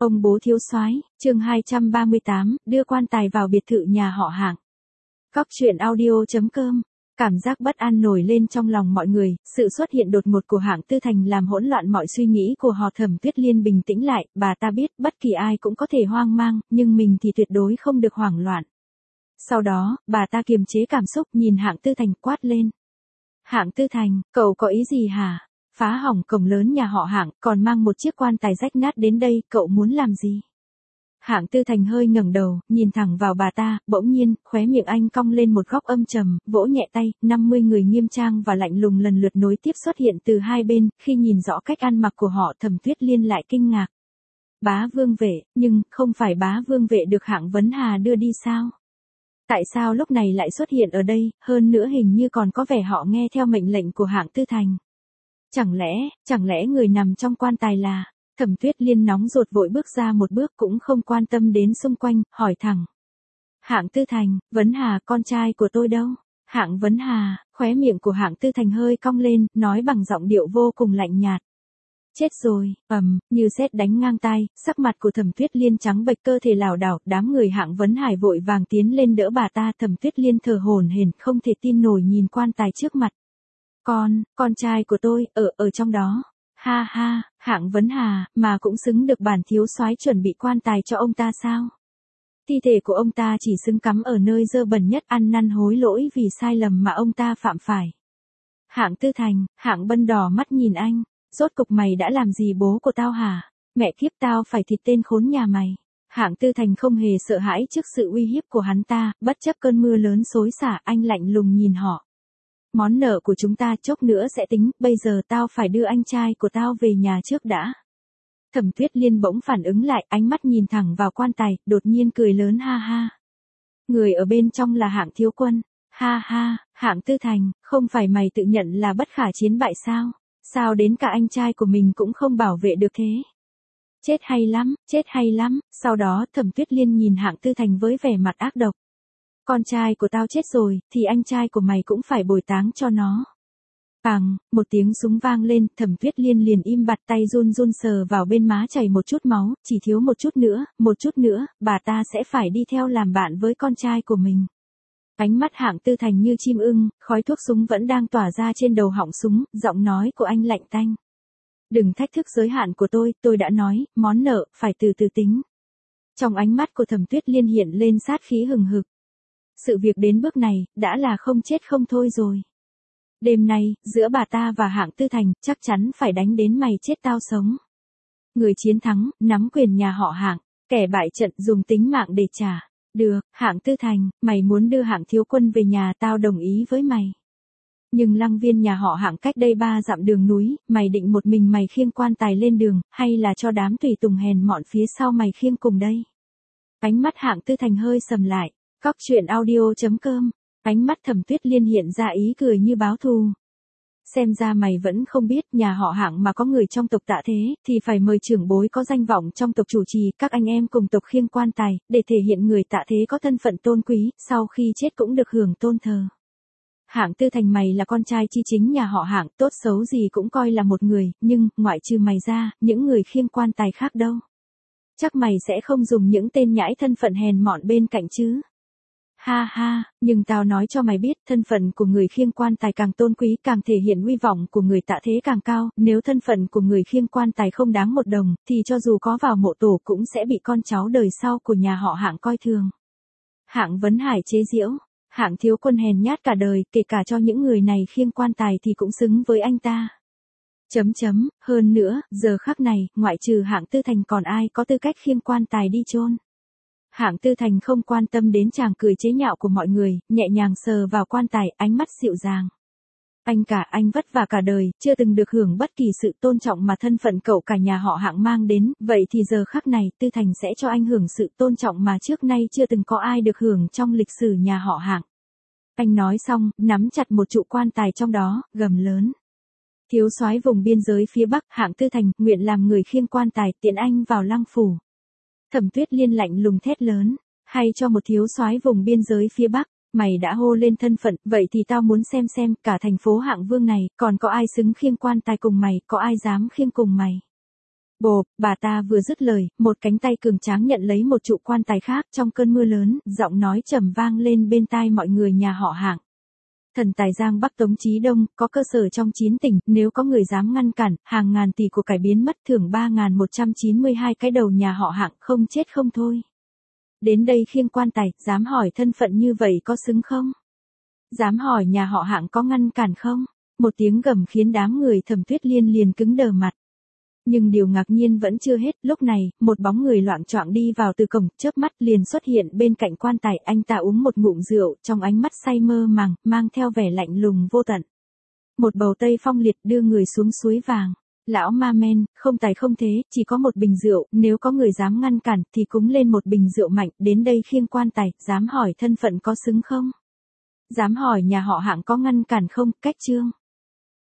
Ông bố thiếu soái, chương 238, đưa quan tài vào biệt thự nhà họ Hạng. Cóc truyện audio.com. Cảm giác bất an nổi lên trong lòng mọi người, sự xuất hiện đột ngột của Hạng Tư Thành làm hỗn loạn mọi suy nghĩ của họ. Thẩm Tuyết Liên bình tĩnh lại, bà ta biết bất kỳ ai cũng có thể hoang mang, nhưng mình thì tuyệt đối không được hoảng loạn. Sau đó, bà ta kiềm chế cảm xúc nhìn Hạng Tư Thành quát lên. Hạng Tư Thành, cậu có ý gì hả? Phá hỏng cổng lớn nhà họ Hạng, còn mang một chiếc quan tài rách nát đến đây, cậu muốn làm gì? Hạng Tư Thành hơi ngẩng đầu, nhìn thẳng vào bà ta, bỗng nhiên, khóe miệng anh cong lên một góc âm trầm, vỗ nhẹ tay, 50 người nghiêm trang và lạnh lùng lần lượt nối tiếp xuất hiện từ hai bên, khi nhìn rõ cách ăn mặc của họ, Thẩm Tuyết Liên lại kinh ngạc. Bá Vương Vệ, nhưng, không phải Bá Vương Vệ được Hạng Vấn Hà đưa đi sao? Tại sao lúc này lại xuất hiện ở đây, hơn nữa hình như còn có vẻ họ nghe theo mệnh lệnh của Hạng Tư Thành. Chẳng lẽ người nằm trong quan tài là... Thẩm Tuyết Liên nóng ruột vội bước ra một bước cũng không quan tâm đến xung quanh, hỏi thẳng. Hạng Tư Thành, Vấn Hà, con trai của tôi đâu? Hạng Vấn Hà, khóe miệng của Hạng Tư Thành hơi cong lên, nói bằng giọng điệu vô cùng lạnh nhạt. Chết rồi, như sét đánh ngang tai, sắc mặt của Thẩm Tuyết Liên trắng bệch, cơ thể lảo đảo, đám người Hạng Vấn Hải vội vàng tiến lên đỡ bà ta. Thẩm Tuyết Liên thở hổn hển, không thể tin nổi nhìn quan tài trước mặt. Con trai của tôi, ở trong đó. Ha ha, Hạng Vấn Hà, mà cũng xứng được bản thiếu soái chuẩn bị quan tài cho ông ta sao? Thi thể của ông ta chỉ xứng cắm ở nơi dơ bẩn nhất, ăn năn hối lỗi vì sai lầm mà ông ta phạm phải. Hạng Tư Thành, Hạng Bân đỏ mắt nhìn anh, rốt cục mày đã làm gì bố của tao hả? Mẹ kiếp, tao phải thịt tên khốn nhà mày. Hạng Tư Thành không hề sợ hãi trước sự uy hiếp của hắn ta, bất chấp cơn mưa lớn xối xả, anh lạnh lùng nhìn họ. Món nợ của chúng ta chốc nữa sẽ tính, bây giờ tao phải đưa anh trai của tao về nhà trước đã. Thẩm Tuyết Liên bỗng phản ứng lại, ánh mắt nhìn thẳng vào quan tài, đột nhiên cười lớn ha ha. Người ở bên trong là Hạng thiếu quân. Ha ha, Hạng Tư Thành, không phải mày tự nhận là bất khả chiến bại sao? Sao đến cả anh trai của mình cũng không bảo vệ được thế? Chết hay lắm, sau đó Thẩm Tuyết Liên nhìn Hạng Tư Thành với vẻ mặt ác độc. Con trai của tao chết rồi, thì anh trai của mày cũng phải bồi táng cho nó. Bàng, một tiếng súng vang lên, Thẩm Tuyết Liên liền im bặt, tay run run sờ vào bên má chảy một chút máu, chỉ thiếu một chút nữa, bà ta sẽ phải đi theo làm bạn với con trai của mình. Ánh mắt Hạng Tư Thành như chim ưng, khói thuốc súng vẫn đang tỏa ra trên đầu họng súng, giọng nói của anh lạnh tanh. Đừng thách thức giới hạn của tôi đã nói, món nợ, phải từ từ tính. Trong ánh mắt của Thẩm Tuyết Liên hiện lên sát khí hừng hực. Sự việc đến bước này, đã là không chết không thôi rồi. Đêm nay, giữa bà ta và Hạng Tư Thành, chắc chắn phải đánh đến mày chết tao sống. Người chiến thắng, nắm quyền nhà họ Hạng, kẻ bại trận dùng tính mạng để trả. Được, Hạng Tư Thành, mày muốn đưa Hạng thiếu quân về nhà, tao đồng ý với mày. Nhưng lăng viên nhà họ Hạng cách đây 3 dặm đường núi, mày định một mình mày khiêng quan tài lên đường, hay là cho đám tùy tùng hèn mọn phía sau mày khiêng cùng đây? Ánh mắt Hạng Tư Thành hơi sầm lại. Cóc truyện audio.com. Ánh mắt Thẩm Tuyết Liên hiện ra ý cười như báo thù. Xem ra mày vẫn không biết, nhà họ Hạng mà có người trong tộc Tạ Thế, thì phải mời trưởng bối có danh vọng trong tộc chủ trì, các anh em cùng tộc khiêng quan tài, để thể hiện người Tạ Thế có thân phận tôn quý, sau khi chết cũng được hưởng tôn thờ. Hạng Tư Thành, mày là con trai chi chính nhà họ Hạng, tốt xấu gì cũng coi là một người, nhưng, ngoại trừ mày ra, những người khiêng quan tài khác đâu? Chắc mày sẽ không dùng những tên nhãi thân phận hèn mọn bên cạnh chứ? Ha ha, nhưng tao nói cho mày biết, thân phận của người khiêng quan tài càng tôn quý, càng thể hiện uy vọng của người Tạ Thế càng cao, nếu thân phận của người khiêng quan tài không đáng một đồng, thì cho dù có vào mộ tổ cũng sẽ bị con cháu đời sau của nhà họ Hạng coi thường. Hạng Vấn Hải chế giễu, Hạng thiếu quân hèn nhát cả đời, kể cả cho những người này khiêng quan tài thì cũng xứng với anh ta. Hơn nữa, giờ khắc này, ngoại trừ Hạng Tư Thành còn ai có tư cách khiêng quan tài đi chôn? Hạng Tư Thành không quan tâm đến tràng cười chế nhạo của mọi người, nhẹ nhàng sờ vào quan tài, ánh mắt dịu dàng. Anh vất vả cả đời, chưa từng được hưởng bất kỳ sự tôn trọng mà thân phận cậu cả nhà họ Hạng mang đến, vậy thì giờ khắc này, Tư Thành sẽ cho anh hưởng sự tôn trọng mà trước nay chưa từng có ai được hưởng trong lịch sử nhà họ Hạng. Anh nói xong, nắm chặt một trụ quan tài trong đó, gầm lớn. Thiếu soái vùng biên giới phía Bắc, Hạng Tư Thành, nguyện làm người khiêng quan tài, tiễn anh vào lăng phủ. Thẩm Tuyết Liên lạnh lùng thét lớn, hay cho một thiếu soái vùng biên giới phía Bắc, mày đã hô lên thân phận, vậy thì tao muốn xem cả thành phố Hạng Vương này, còn có ai xứng khiêng quan tài cùng mày, có ai dám khiêng cùng mày. Bộp, bà ta vừa dứt lời, một cánh tay cường tráng nhận lấy một trụ quan tài khác, trong cơn mưa lớn, giọng nói trầm vang lên bên tai mọi người nhà họ Hạng. Thần tài Giang Bắc Tống Chí Đông, có cơ sở trong 9 tỉnh, nếu có người dám ngăn cản, hàng ngàn tỷ của cải biến mất, thưởng 3.192 cái đầu nhà họ Hạng, không chết không thôi. Đến đây khiêng quan tài, dám hỏi thân phận như vậy có xứng không? Dám hỏi nhà họ Hạng có ngăn cản không? Một tiếng gầm khiến đám người Thẩm Tuyết Liên liền cứng đờ mặt. Nhưng điều ngạc nhiên vẫn chưa hết, lúc này, một bóng người loạng choạng đi vào từ cổng, chớp mắt liền xuất hiện bên cạnh quan tài, anh ta uống một ngụm rượu, trong ánh mắt say mơ màng, mang theo vẻ lạnh lùng vô tận. Một bầu tây phong liệt đưa người xuống suối vàng. Lão ma men, không tài không thế, chỉ có một bình rượu, nếu có người dám ngăn cản, thì cúng lên một bình rượu mạnh, đến đây khiêng quan tài, dám hỏi thân phận có xứng không? Dám hỏi nhà họ Hạng có ngăn cản không, cách chương.